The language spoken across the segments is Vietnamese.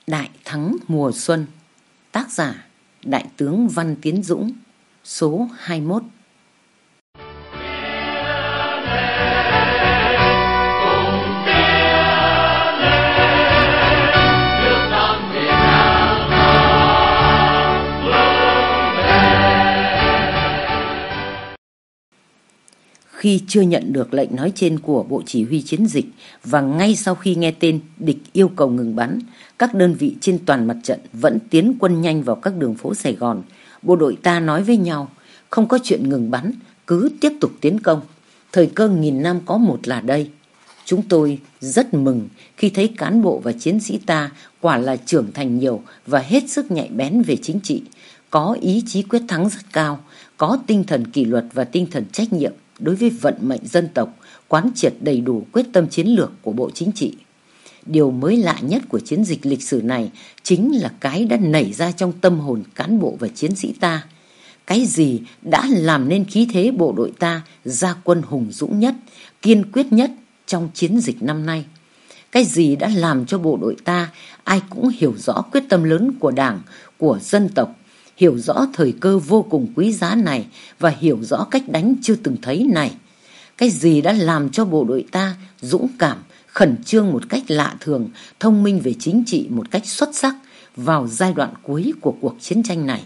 Đại thắng mùa xuân. Tác giả Đại tướng Văn Tiến Dũng. Số 21. Khi chưa nhận được lệnh nói trên của Bộ Chỉ huy Chiến dịch và ngay sau khi nghe tên địch yêu cầu ngừng bắn, các đơn vị trên toàn mặt trận vẫn tiến quân nhanh vào các đường phố Sài Gòn. Bộ đội ta nói với nhau, không có chuyện ngừng bắn, cứ tiếp tục tiến công. Thời cơ nghìn năm có một là đây. Chúng tôi rất mừng khi thấy cán bộ và chiến sĩ ta quả là trưởng thành nhiều và hết sức nhạy bén về chính trị, có ý chí quyết thắng rất cao, có tinh thần kỷ luật và tinh thần trách nhiệm đối với vận mệnh dân tộc, quán triệt đầy đủ quyết tâm chiến lược của Bộ Chính trị. Điều mới lạ nhất của chiến dịch lịch sử này chính là cái đã nảy ra trong tâm hồn cán bộ và chiến sĩ ta. Cái gì đã làm nên khí thế bộ đội ta ra quân hùng dũng nhất, kiên quyết nhất trong chiến dịch năm nay? Cái gì đã làm cho bộ đội ta ai cũng hiểu rõ quyết tâm lớn của Đảng, của dân tộc, hiểu rõ thời cơ vô cùng quý giá này và hiểu rõ cách đánh chưa từng thấy này? Cái gì đã làm cho bộ đội ta dũng cảm, khẩn trương một cách lạ thường, thông minh về chính trị một cách xuất sắc vào giai đoạn cuối của cuộc chiến tranh này?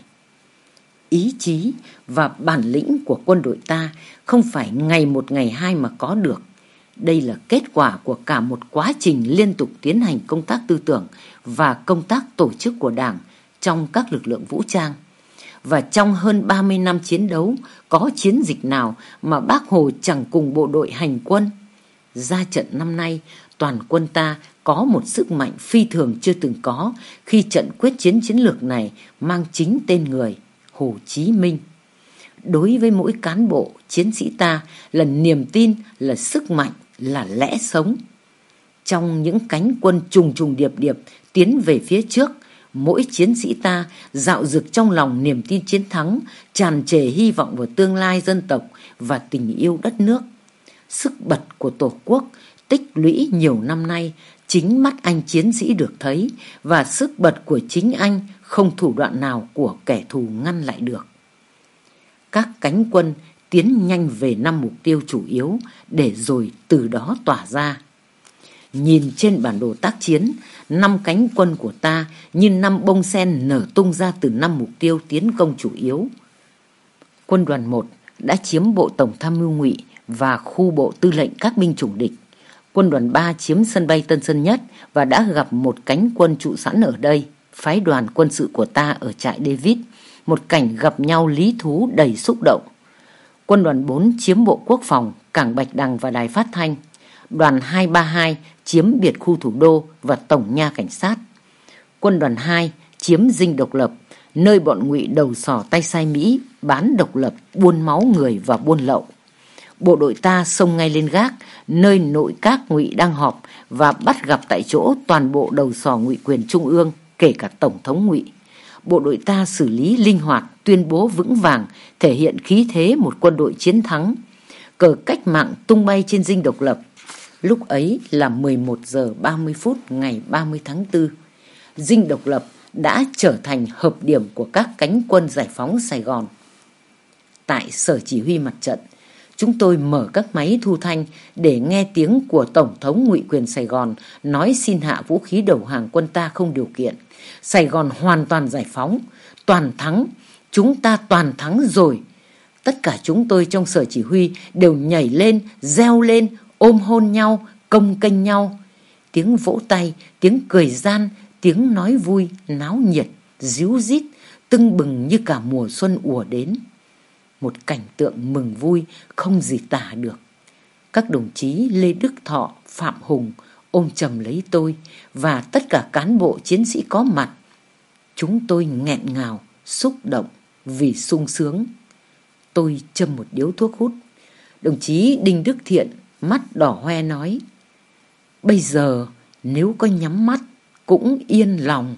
Ý chí và bản lĩnh của quân đội ta không phải ngày một ngày hai mà có được. Đây là kết quả của cả một quá trình liên tục tiến hành công tác tư tưởng và công tác tổ chức của Đảng trong các lực lượng vũ trang. Và trong hơn 30 năm chiến đấu, có chiến dịch nào mà Bác Hồ chẳng cùng bộ đội hành quân? Ra trận năm nay, toàn quân ta có một sức mạnh phi thường chưa từng có khi trận quyết chiến chiến lược này mang chính tên người Hồ Chí Minh. Đối với mỗi cán bộ, chiến sĩ ta là niềm tin, là sức mạnh, là lẽ sống. Trong những cánh quân trùng trùng điệp điệp tiến về phía trước, mỗi chiến sĩ ta dạo dực trong lòng niềm tin chiến thắng, tràn trề hy vọng vào tương lai dân tộc và tình yêu đất nước. Sức bật của Tổ quốc tích lũy nhiều năm nay, chính mắt anh chiến sĩ được thấy, và sức bật của chính anh không thủ đoạn nào của kẻ thù ngăn lại được. Các cánh quân tiến nhanh về 5 mục tiêu chủ yếu để rồi từ đó tỏa ra. Nhìn trên bản đồ tác chiến, 5 cánh quân của ta như 5 bông sen nở tung ra từ 5 mục tiêu tiến công chủ yếu. Quân đoàn 1 đã chiếm bộ tổng tham mưu Ngụy và khu bộ tư lệnh các binh chủng địch. Quân đoàn 3 chiếm sân bay Tân Sơn Nhất và đã gặp một cánh quân trụ sẵn ở đây, phái đoàn quân sự của ta ở trại David, một cảnh gặp nhau lý thú đầy xúc động. Quân đoàn 4 chiếm bộ quốc phòng, cảng Bạch Đằng và đài phát thanh. Đoàn 232 chiếm biệt khu thủ đô và tổng nha cảnh sát. Quân đoàn 2 chiếm dinh độc lập, nơi bọn Ngụy đầu sỏ tay sai Mỹ bán độc lập, buôn máu người và buôn lậu. Bộ đội ta xông ngay lên gác, nơi nội các Ngụy đang họp, và bắt gặp tại chỗ toàn bộ đầu sỏ ngụy quyền trung ương, kể cả tổng thống Ngụy. Bộ đội ta xử lý linh hoạt, tuyên bố vững vàng, thể hiện khí thế một quân đội chiến thắng. Cờ cách mạng tung bay trên dinh độc lập. Lúc ấy là 11 giờ 30 phút ngày 30 tháng 4. Dinh độc lập đã trở thành hợp điểm của các cánh quân giải phóng Sài Gòn. Tại sở chỉ huy mặt trận, chúng tôi mở các máy thu thanh để nghe tiếng của Tổng thống Ngụy quyền Sài Gòn nói xin hạ vũ khí đầu hàng quân ta không điều kiện. Sài Gòn hoàn toàn giải phóng, toàn thắng, chúng ta toàn thắng rồi. Tất cả chúng tôi trong sở chỉ huy đều nhảy lên, reo lên, ôm hôn nhau, công kênh nhau. Tiếng vỗ tay, tiếng cười gian, tiếng nói vui, náo nhiệt, ríu rít, tưng bừng như cả mùa xuân ùa đến. Một cảnh tượng mừng vui không gì tả được. Các đồng chí Lê Đức Thọ, Phạm Hùng ôm chầm lấy tôi và tất cả cán bộ chiến sĩ có mặt. Chúng tôi nghẹn ngào, xúc động vì sung sướng. Tôi châm một điếu thuốc hút. Đồng chí Đinh Đức Thiện mắt đỏ hoe nói: bây giờ nếu có nhắm mắt cũng yên lòng.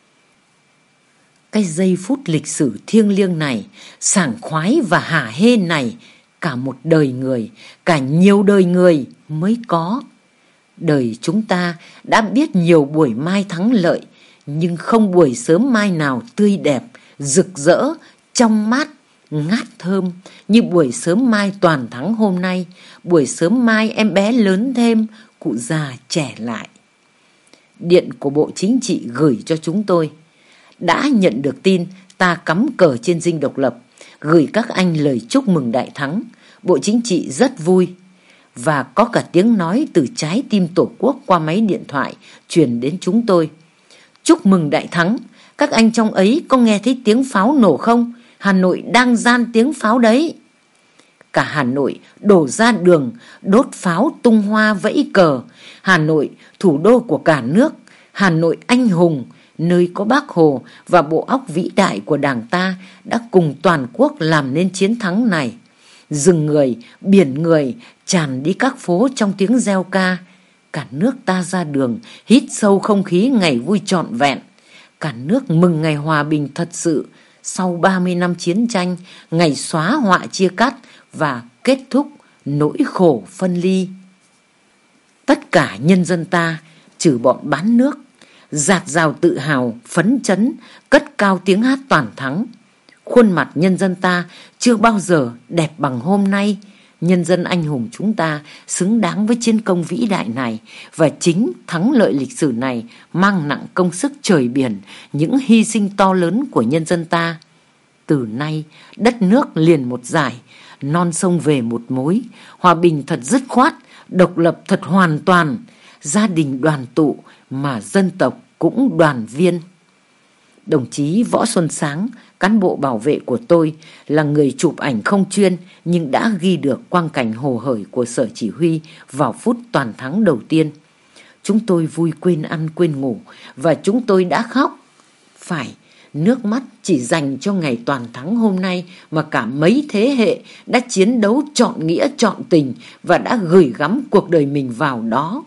Cái giây phút lịch sử thiêng liêng này, sảng khoái và hả hê này, cả một đời người, cả nhiều đời người mới có. Đời chúng ta đã biết nhiều buổi mai thắng lợi, Nhưng không buổi sớm mai nào tươi đẹp, rực rỡ, trong mát, ngát thơm như buổi sớm mai Toàn Thắng hôm nay. Buổi sớm mai em bé lớn thêm, cụ già trẻ lại. Điện của Bộ Chính trị gửi cho chúng tôi. Đã nhận được tin ta cắm cờ trên dinh độc lập, gửi các anh lời chúc mừng đại thắng. Bộ Chính trị rất vui. Và có cả tiếng nói từ trái tim Tổ quốc qua máy điện thoại truyền đến chúng tôi. Chúc mừng đại thắng. Các anh trong ấy có nghe thấy tiếng pháo nổ không? Hà Nội đang gian tiếng pháo đấy. Cả Hà Nội đổ ra đường, đốt pháo, tung hoa, vẫy cờ. Hà Nội, thủ đô của cả nước. Hà Nội anh hùng, nơi có Bác Hồ và bộ óc vĩ đại của Đảng ta đã cùng toàn quốc làm nên chiến thắng này. Rừng người, biển người tràn đi các phố trong tiếng reo ca. Cả nước ta ra đường, hít sâu không khí ngày vui trọn vẹn. Cả nước mừng ngày hòa bình thật sự sau 30 năm chiến tranh, ngày xóa họa chia cắt và kết thúc nỗi khổ phân ly. Tất cả nhân dân ta, trừ bọn bán nước, dạt dào tự hào, phấn chấn, cất cao tiếng hát toàn thắng. Khuôn mặt nhân dân ta chưa bao giờ đẹp bằng hôm nay. Nhân dân anh hùng chúng ta xứng đáng với chiến công vĩ đại này, và chính thắng lợi lịch sử này mang nặng công sức trời biển, những hy sinh to lớn của nhân dân ta. Từ nay, đất nước liền một giải, non sông về một mối, hòa bình thật dứt khoát, độc lập thật hoàn toàn, gia đình đoàn tụ mà dân tộc cũng đoàn viên. Đồng chí Võ Xuân Sáng, cán bộ bảo vệ của tôi, là người chụp ảnh không chuyên nhưng đã ghi được quang cảnh hồ hởi của sở chỉ huy vào phút toàn thắng đầu tiên. Chúng tôi vui quên ăn quên ngủ và chúng tôi đã khóc. Phải, nước mắt chỉ dành cho ngày toàn thắng hôm nay mà cả mấy thế hệ đã chiến đấu trọn nghĩa trọn tình và đã gửi gắm cuộc đời mình vào đó.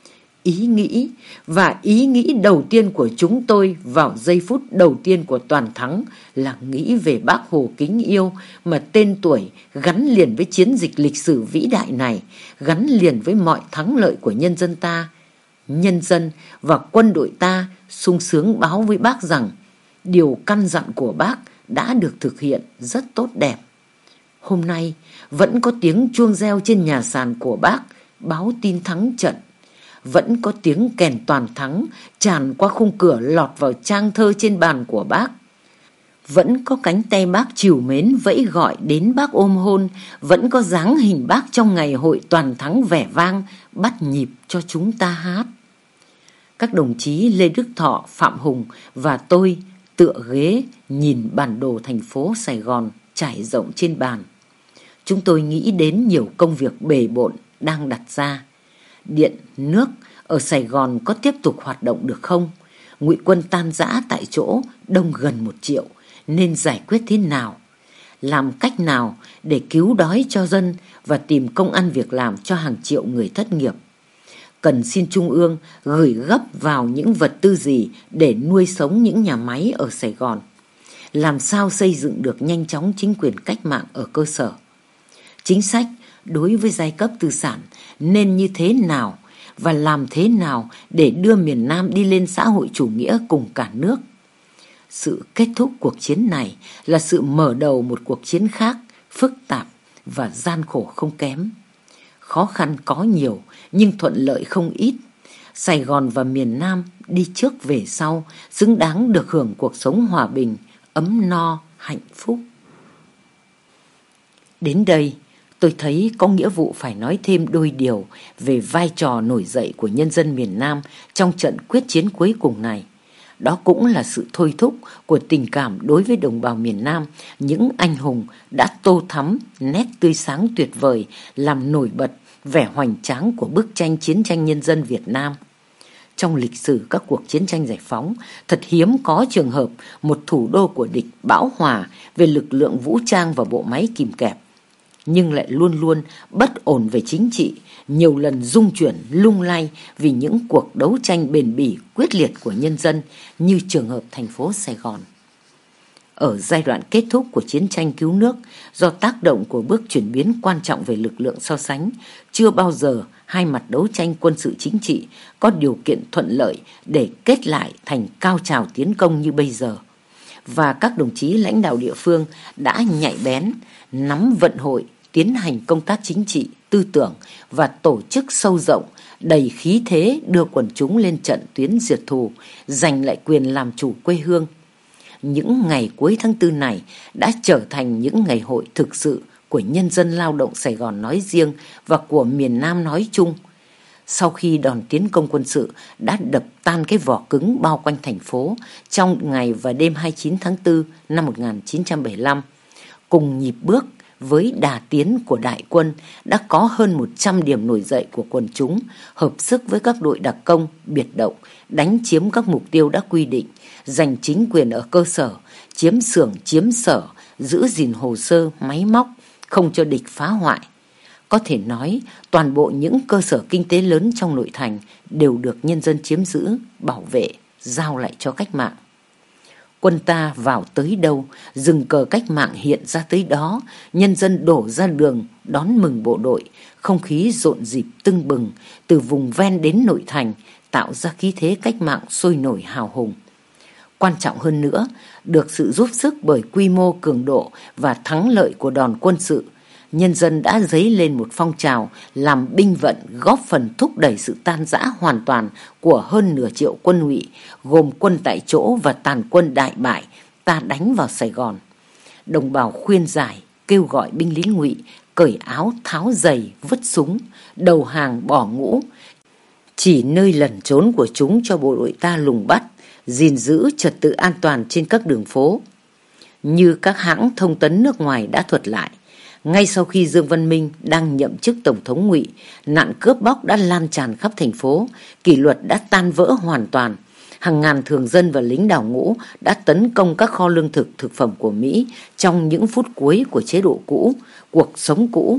Ý nghĩ đầu tiên của chúng tôi vào giây phút đầu tiên của toàn thắng là nghĩ về Bác Hồ kính yêu mà tên tuổi gắn liền với chiến dịch lịch sử vĩ đại này, gắn liền với mọi thắng lợi của nhân dân ta. Nhân dân và quân đội ta sung sướng báo với Bác rằng điều căn dặn của Bác đã được thực hiện rất tốt đẹp. Hôm nay vẫn có tiếng chuông reo trên nhà sàn của Bác báo tin thắng trận. Vẫn có tiếng kèn toàn thắng tràn qua khung cửa lọt vào trang thơ trên bàn của Bác. Vẫn có cánh tay Bác trìu mến vẫy gọi đến Bác ôm hôn. Vẫn có dáng hình Bác trong ngày hội toàn thắng vẻ vang bắt nhịp cho chúng ta hát. Các đồng chí Lê Đức Thọ, Phạm Hùng và tôi tựa ghế nhìn bản đồ thành phố Sài Gòn trải rộng trên bàn. Chúng tôi nghĩ đến nhiều công việc bề bộn đang đặt ra. Điện, nước ở Sài Gòn có tiếp tục hoạt động được không? Ngụy quân tan rã tại chỗ đông gần 1 triệu, nên giải quyết thế nào? Làm cách nào để cứu đói cho dân và tìm công ăn việc làm cho hàng triệu người thất nghiệp? Cần xin Trung ương gửi gấp vào những vật tư gì để nuôi sống những nhà máy ở Sài Gòn? Làm sao xây dựng được nhanh chóng chính quyền cách mạng ở cơ sở? Chính sách đối với giai cấp tư sản nên như thế nào và làm thế nào để đưa miền Nam đi lên xã hội chủ nghĩa cùng cả nước? Sự kết thúc cuộc chiến này là sự mở đầu một cuộc chiến khác, phức tạp và gian khổ không kém. Khó khăn có nhiều nhưng thuận lợi không ít. Sài Gòn và miền Nam đi trước về sau, xứng đáng được hưởng cuộc sống hòa bình, ấm no, hạnh phúc. Đến đây, tôi thấy có nghĩa vụ phải nói thêm đôi điều về vai trò nổi dậy của nhân dân miền Nam trong trận quyết chiến cuối cùng này. Đó cũng là sự thôi thúc của tình cảm đối với đồng bào miền Nam, những anh hùng đã tô thắm nét tươi sáng tuyệt vời, làm nổi bật vẻ hoành tráng của bức tranh chiến tranh nhân dân Việt Nam. Trong lịch sử các cuộc chiến tranh giải phóng, thật hiếm có trường hợp một thủ đô của địch bão hòa về lực lượng vũ trang và bộ máy kìm kẹp, nhưng lại luôn luôn bất ổn về chính trị, nhiều lần rung chuyển lung lay vì những cuộc đấu tranh bền bỉ quyết liệt của nhân dân, như trường hợp thành phố Sài Gòn. Ở giai đoạn kết thúc của chiến tranh cứu nước, do tác động của bước chuyển biến quan trọng về lực lượng so sánh, chưa bao giờ hai mặt đấu tranh quân sự chính trị có điều kiện thuận lợi để kết lại thành cao trào tiến công như bây giờ. Và các đồng chí lãnh đạo địa phương đã nhạy bén, nắm vận hội, tiến hành công tác chính trị, tư tưởng và tổ chức sâu rộng, đầy khí thế đưa quần chúng lên trận tuyến diệt thù, giành lại quyền làm chủ quê hương. Những ngày cuối tháng 4 này đã trở thành những ngày hội thực sự của nhân dân lao động Sài Gòn nói riêng và của miền Nam nói chung. Sau khi đòn tiến công quân sự đã đập tan cái vỏ cứng bao quanh thành phố trong ngày và đêm 29 tháng 4 năm 1975, cùng nhịp bước với đà tiến của đại quân đã có hơn 100 điểm nổi dậy của quần chúng, hợp sức với các đội đặc công, biệt động, đánh chiếm các mục tiêu đã quy định, giành chính quyền ở cơ sở, chiếm xưởng, chiếm sở, giữ gìn hồ sơ, máy móc, không cho địch phá hoại. Có thể nói, toàn bộ những cơ sở kinh tế lớn trong nội thành đều được nhân dân chiếm giữ, bảo vệ, giao lại cho cách mạng. Quân ta vào tới đâu, rừng cờ cách mạng hiện ra tới đó, nhân dân đổ ra đường đón mừng bộ đội, không khí rộn rịp tưng bừng, từ vùng ven đến nội thành, tạo ra khí thế cách mạng sôi nổi hào hùng. Quan trọng hơn nữa, được sự giúp sức bởi quy mô cường độ và thắng lợi của đòn quân sự, nhân dân đã dấy lên một phong trào làm binh vận, góp phần thúc đẩy sự tan rã hoàn toàn của hơn nửa triệu quân Ngụy, gồm quân tại chỗ và tàn quân đại bại ta đánh vào Sài Gòn. Đồng bào khuyên giải, kêu gọi binh lính Ngụy cởi áo tháo giày, vứt súng, đầu hàng bỏ ngũ, chỉ nơi lẩn trốn của chúng cho bộ đội ta lùng bắt, gìn giữ trật tự an toàn trên các đường phố. Như các hãng thông tấn nước ngoài đã thuật lại, ngay sau khi Dương Văn Minh đang nhậm chức Tổng thống Ngụy, nạn cướp bóc đã lan tràn khắp thành phố, kỷ luật đã tan vỡ hoàn toàn. Hàng ngàn thường dân và lính đào ngũ đã tấn công các kho lương thực, thực phẩm của Mỹ trong những phút cuối của chế độ cũ, cuộc sống cũ.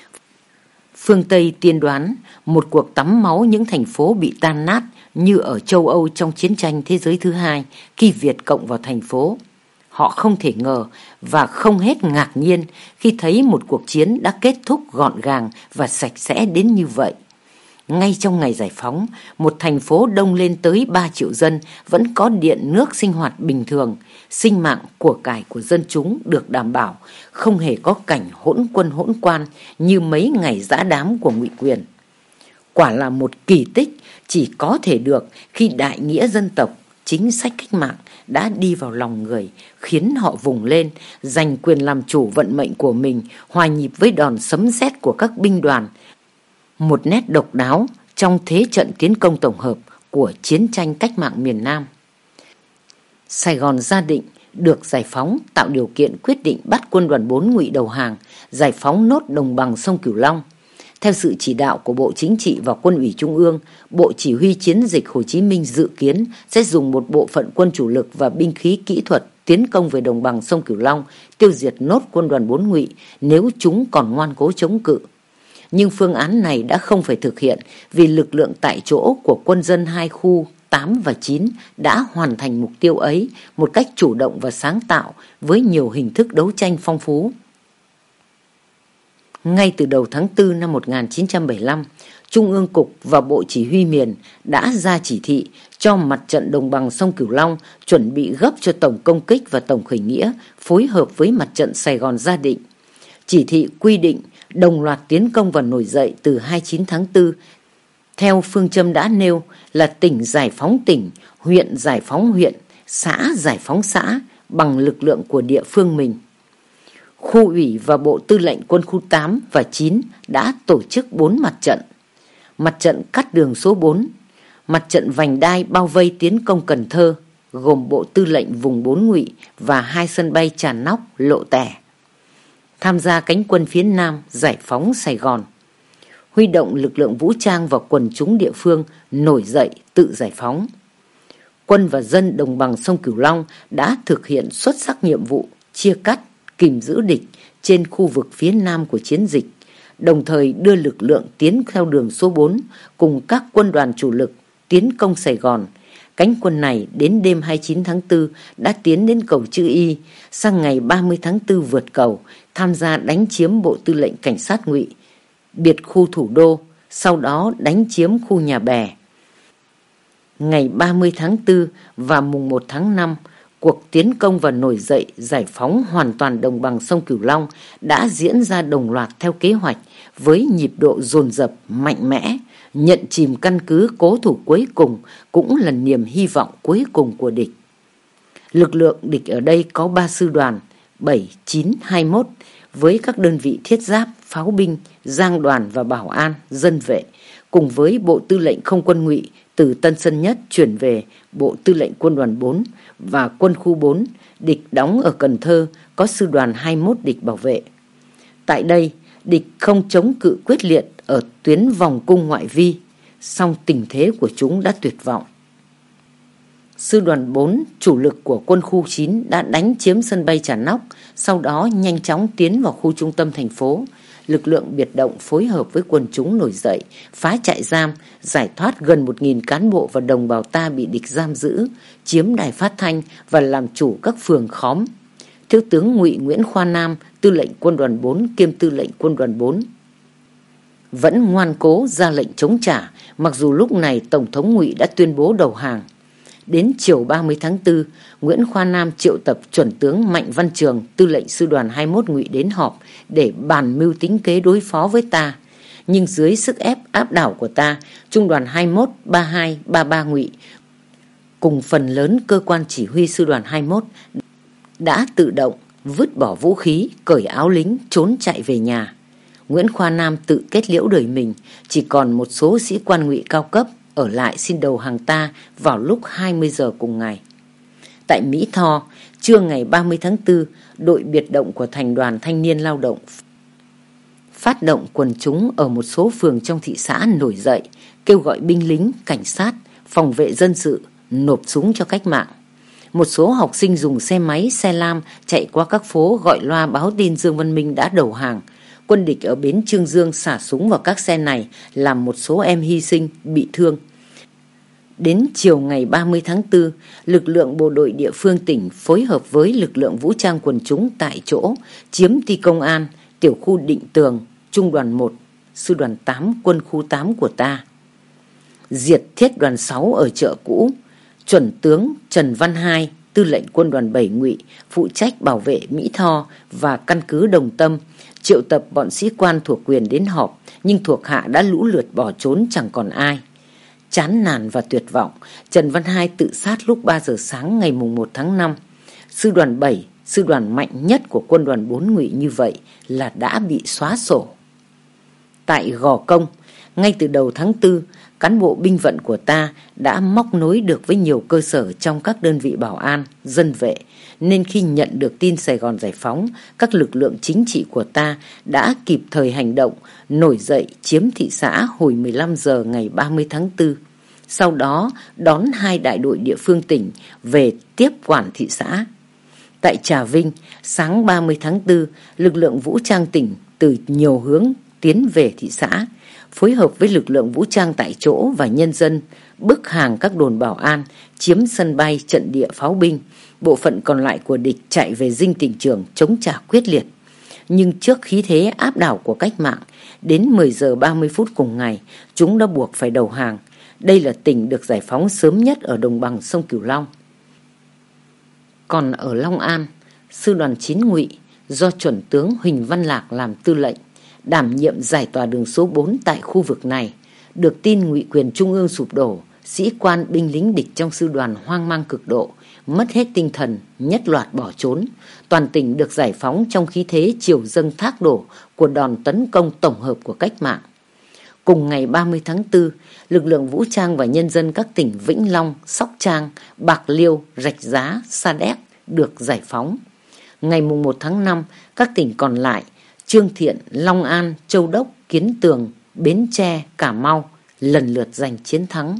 Phương Tây tiên đoán một cuộc tắm máu những thành phố bị tan nát như ở châu Âu trong chiến tranh thế giới thứ hai khi Việt Cộng vào thành phố. Họ không thể ngờ và không hết ngạc nhiên khi thấy một cuộc chiến đã kết thúc gọn gàng và sạch sẽ đến như vậy. Ngay trong ngày giải phóng, một thành phố đông lên tới 3 triệu dân vẫn có điện nước sinh hoạt bình thường, sinh mạng của cải của dân chúng được đảm bảo, không hề có cảnh hỗn quân hỗn quan như mấy ngày giã đám của Ngụy quyền. Quả là một kỳ tích chỉ có thể được khi đại nghĩa dân tộc, chính sách cách mạng đã đi vào lòng người, khiến họ vùng lên, giành quyền làm chủ vận mệnh của mình, hòa nhịp với đòn sấm sét của các binh đoàn. Một nét độc đáo trong thế trận tiến công tổng hợp của chiến tranh cách mạng miền Nam. Sài Gòn Gia Định được giải phóng tạo điều kiện quyết định bắt quân đoàn 4 Ngụy đầu hàng, giải phóng nốt đồng bằng sông Cửu Long. Theo sự chỉ đạo của Bộ Chính trị và Quân ủy Trung ương, Bộ Chỉ huy Chiến dịch Hồ Chí Minh dự kiến sẽ dùng một bộ phận quân chủ lực và binh khí kỹ thuật tiến công về đồng bằng sông Cửu Long, tiêu diệt nốt quân đoàn 4 Ngụy nếu chúng còn ngoan cố chống cự. Nhưng phương án này đã không phải thực hiện vì lực lượng tại chỗ của quân dân hai khu 8 và 9 đã hoàn thành mục tiêu ấy một cách chủ động và sáng tạo với nhiều hình thức đấu tranh phong phú. Ngay từ đầu tháng 4 năm 1975, Trung ương Cục và Bộ Chỉ huy miền đã ra chỉ thị cho mặt trận đồng bằng sông Cửu Long chuẩn bị gấp cho tổng công kích và tổng khởi nghĩa phối hợp với mặt trận Sài Gòn Gia Định. Chỉ thị quy định đồng loạt tiến công và nổi dậy từ 29 tháng 4, theo phương châm đã nêu là tỉnh giải phóng tỉnh, huyện giải phóng huyện, xã giải phóng xã bằng lực lượng của địa phương mình. Khu ủy và Bộ Tư lệnh quân khu 8 và 9 đã tổ chức 4 mặt trận. Mặt trận cắt đường số 4, mặt trận vành đai bao vây tiến công Cần Thơ, gồm Bộ Tư lệnh vùng 4 Ngụy và 2 sân bay Trà Nóc, Lộ Tẻ. Tham gia cánh quân phía Nam giải phóng Sài Gòn. Huy động lực lượng vũ trang và quần chúng địa phương nổi dậy tự giải phóng. Quân và dân đồng bằng sông Cửu Long đã thực hiện xuất sắc nhiệm vụ chia cắt, kìm giữ địch trên khu vực phía Nam của chiến dịch, đồng thời đưa lực lượng tiến theo đường số 4 cùng các quân đoàn chủ lực tiến công Sài Gòn. Cánh quân này đến đêm 29 tháng 4 đã tiến đến cầu Chữ Y, sang ngày 30 tháng 4 vượt cầu, tham gia đánh chiếm Bộ Tư lệnh Cảnh sát Ngụy, biệt khu thủ đô, sau đó đánh chiếm khu Nhà Bè. Ngày 30 tháng 4 và mùng 1 tháng 5, cuộc tiến công và nổi dậy giải phóng hoàn toàn đồng bằng sông Cửu Long đã diễn ra đồng loạt theo kế hoạch với nhịp độ dồn dập mạnh mẽ. Nhận chìm căn cứ cố thủ cuối cùng cũng là niềm hy vọng cuối cùng của địch. Lực lượng địch ở đây có 3 sư đoàn 7, 9, 21 với các đơn vị thiết giáp, pháo binh, giang đoàn và bảo an, dân vệ, cùng với Bộ Tư lệnh Không quân Ngụy từ Tân Sơn Nhất chuyển về Bộ Tư lệnh Quân đoàn 4 và Quân khu 4, địch đóng ở Cần Thơ có sư đoàn 21 địch bảo vệ. Tại đây, địch không chống cự quyết liệt ở tuyến vòng cung ngoại vi, song tình thế của chúng đã tuyệt vọng. Sư đoàn 4, chủ lực của quân khu 9 đã đánh chiếm sân bay Trà Nóc, sau đó nhanh chóng tiến vào khu trung tâm thành phố. Lực lượng biệt động phối hợp với quần chúng nổi dậy, phá trại giam, giải thoát gần 1.000 cán bộ và đồng bào ta bị địch giam giữ, chiếm đài phát thanh và làm chủ các phường khóm. Thiếu tướng Ngụy Nguyễn Khoa Nam, tư lệnh quân đoàn 4 kiêm tư lệnh quân đoàn 4, vẫn ngoan cố ra lệnh chống trả, mặc dù lúc này Tổng thống Ngụy đã tuyên bố đầu hàng. Đến chiều 30 tháng 4, Nguyễn Khoa Nam triệu tập chuẩn tướng Mạnh Văn Trường, tư lệnh sư đoàn 21 Ngụy đến họp để bàn mưu tính kế đối phó với ta. Nhưng dưới sức ép áp đảo của ta, trung đoàn 21, 32, 33 Ngụy cùng phần lớn cơ quan chỉ huy sư đoàn 21 đã tự động vứt bỏ vũ khí, cởi áo lính, trốn chạy về nhà. Nguyễn Khoa Nam tự kết liễu đời mình, chỉ còn một số sĩ quan Ngụy cao cấp ở lại xin đầu hàng ta vào lúc 20 giờ cùng ngày. Tại Mỹ Tho, trưa ngày 30 tháng 4, đội biệt động của Thành đoàn Thanh niên Lao động phát động quần chúng ở một số phường trong thị xã nổi dậy, kêu gọi binh lính, cảnh sát, phòng vệ dân sự nộp súng cho cách mạng. Một số học sinh dùng xe máy, xe lam chạy qua các phố gọi loa báo tin Dương Văn Minh đã đầu hàng. Quân địch ở bến Trương Dương xả súng vào các xe này, làm một số em hy sinh, bị thương. Đến chiều ngày 30 tháng 4, lực lượng bộ đội địa phương tỉnh phối hợp với lực lượng vũ trang quần chúng tại chỗ chiếm ty công an, tiểu khu Định Tường, trung đoàn 1, sư đoàn 8 quân khu 8 của ta. Diệt thiết đoàn 6 ở chợ cũ. Chuẩn tướng Trần Văn Hai, tư lệnh quân đoàn 7 Ngụy, phụ trách bảo vệ Mỹ Tho và căn cứ Đồng Tâm, triệu tập bọn sĩ quan thuộc quyền đến họp, nhưng thuộc hạ đã lũ lượt bỏ trốn chẳng còn ai. Chán nản và tuyệt vọng, Trần Văn Hai tự sát lúc 3 giờ sáng ngày mùng 1 tháng 5. Sư đoàn 7, sư đoàn mạnh nhất của quân đoàn 4 Ngụy như vậy là đã bị xóa sổ. Tại Gò Công, ngay từ đầu tháng 4, cán bộ binh vận của ta đã móc nối được với nhiều cơ sở trong các đơn vị bảo an, dân vệ, nên khi nhận được tin Sài Gòn giải phóng, các lực lượng chính trị của ta đã kịp thời hành động, nổi dậy chiếm thị xã hồi 15 giờ ngày 30 tháng 4. Sau đó đón 2 đại đội địa phương tỉnh về tiếp quản thị xã. Tại Trà Vinh, sáng 30 tháng 4, lực lượng vũ trang tỉnh từ nhiều hướng tiến về thị xã, phối hợp với lực lượng vũ trang tại chỗ và nhân dân, bức hàng các đồn bảo an, chiếm sân bay, trận địa pháo binh. Bộ phận còn lại của địch chạy về Dinh Tỉnh Trường chống trả quyết liệt. Nhưng trước khí thế áp đảo của cách mạng, đến 10 giờ 30 phút cùng ngày, chúng đã buộc phải đầu hàng. Đây là tỉnh được giải phóng sớm nhất ở đồng bằng sông Cửu Long. Còn ở Long An, sư đoàn 9 Ngụy do chuẩn tướng Huỳnh Văn Lạc làm tư lệnh, đảm nhiệm giải tỏa đường số 4 tại khu vực này. Được tin ngụy quyền trung ương sụp đổ, sĩ quan binh lính địch trong sư đoàn hoang mang cực độ, mất hết tinh thần, nhất loạt bỏ trốn. Toàn tỉnh được giải phóng trong khí thế triều dâng thác đổ của đòn tấn công tổng hợp của cách mạng. Cùng ngày 30 tháng 4, lực lượng vũ trang và nhân dân các tỉnh Vĩnh Long, Sóc Trăng, Bạc Liêu, Rạch Giá, Sa Đéc được giải phóng. Ngày 1 tháng 5, các tỉnh còn lại Trương Thiện, Long An, Châu Đốc, Kiến Tường, Bến Tre, Cà Mau lần lượt giành chiến thắng.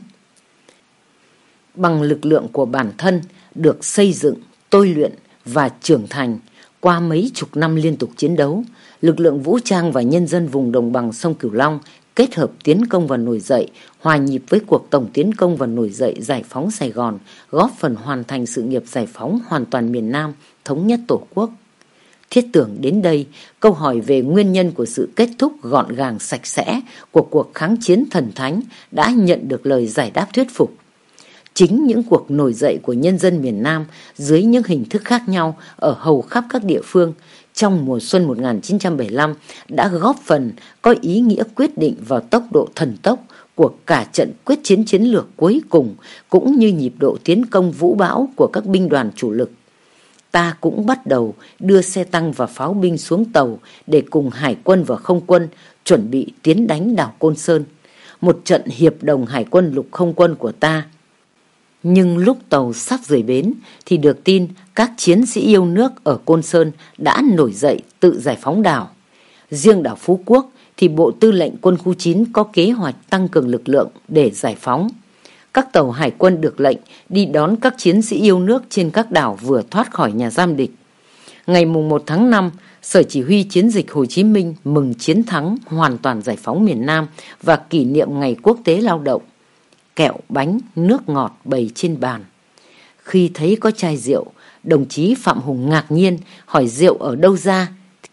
Bằng lực lượng của bản thân được xây dựng, tôi luyện và trưởng thành qua mấy chục năm liên tục chiến đấu, lực lượng vũ trang và nhân dân vùng đồng bằng sông Cửu Long kết hợp tiến công và nổi dậy, hòa nhịp với cuộc tổng tiến công và nổi dậy giải phóng Sài Gòn, góp phần hoàn thành sự nghiệp giải phóng hoàn toàn miền Nam, thống nhất Tổ quốc. Thiết tưởng đến đây, câu hỏi về nguyên nhân của sự kết thúc gọn gàng sạch sẽ của cuộc kháng chiến thần thánh đã nhận được lời giải đáp thuyết phục. Chính những cuộc nổi dậy của nhân dân miền Nam dưới những hình thức khác nhau ở hầu khắp các địa phương trong mùa xuân 1975 đã góp phần có ý nghĩa quyết định vào tốc độ thần tốc của cả trận quyết chiến chiến lược cuối cùng, cũng như nhịp độ tiến công vũ bão của các binh đoàn chủ lực. Ta cũng bắt đầu đưa xe tăng và pháo binh xuống tàu để cùng hải quân và không quân chuẩn bị tiến đánh đảo Côn Sơn, một trận hiệp đồng hải quân lục không quân của ta. Nhưng lúc tàu sắp rời bến thì được tin các chiến sĩ yêu nước ở Côn Sơn đã nổi dậy tự giải phóng đảo. Riêng đảo Phú Quốc thì Bộ Tư lệnh Quân khu 9 có kế hoạch tăng cường lực lượng để giải phóng. Các tàu hải quân được lệnh đi đón các chiến sĩ yêu nước trên các đảo vừa thoát khỏi nhà giam địch. Ngày 1 tháng 5, Sở Chỉ huy Chiến dịch Hồ Chí Minh mừng chiến thắng hoàn toàn giải phóng miền Nam và kỷ niệm Ngày Quốc tế Lao động. Kẹo, bánh, nước ngọt bày trên bàn. Khi thấy có chai rượu, đồng chí Phạm Hùng ngạc nhiên hỏi rượu ở đâu ra,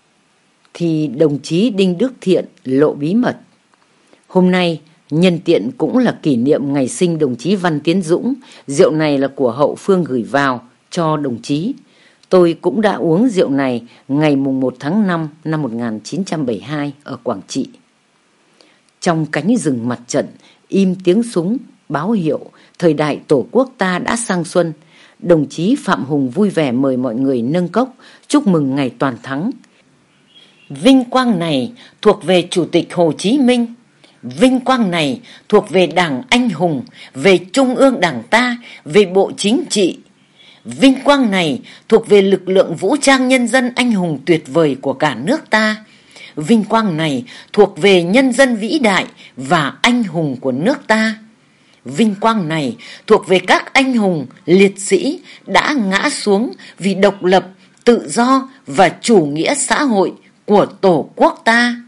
thì đồng chí Đinh Đức Thiện lộ bí mật. Hôm nay, nhân tiện cũng là kỷ niệm ngày sinh đồng chí Văn Tiến Dũng, rượu này là của hậu phương gửi vào cho đồng chí. Tôi cũng đã uống rượu này ngày 1 tháng 5 năm 1972 ở Quảng Trị. Trong cánh rừng mặt trận, im tiếng súng, báo hiệu thời đại Tổ quốc ta đã sang xuân. Đồng chí Phạm Hùng vui vẻ mời mọi người nâng cốc chúc mừng ngày toàn thắng. Vinh quang này thuộc về Chủ tịch Hồ Chí Minh. Vinh quang này thuộc về Đảng anh hùng, về Trung ương Đảng ta, về Bộ Chính trị. Vinh quang này thuộc về lực lượng vũ trang nhân dân anh hùng tuyệt vời của cả nước ta. Vinh quang này thuộc về nhân dân vĩ đại và anh hùng của nước ta. Vinh quang này thuộc về các anh hùng, liệt sĩ đã ngã xuống vì độc lập, tự do và chủ nghĩa xã hội của Tổ quốc ta.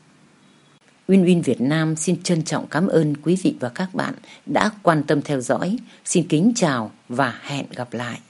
Win Win Việt Nam xin trân trọng cảm ơn quý vị và các bạn đã quan tâm theo dõi. Xin kính chào và hẹn gặp lại.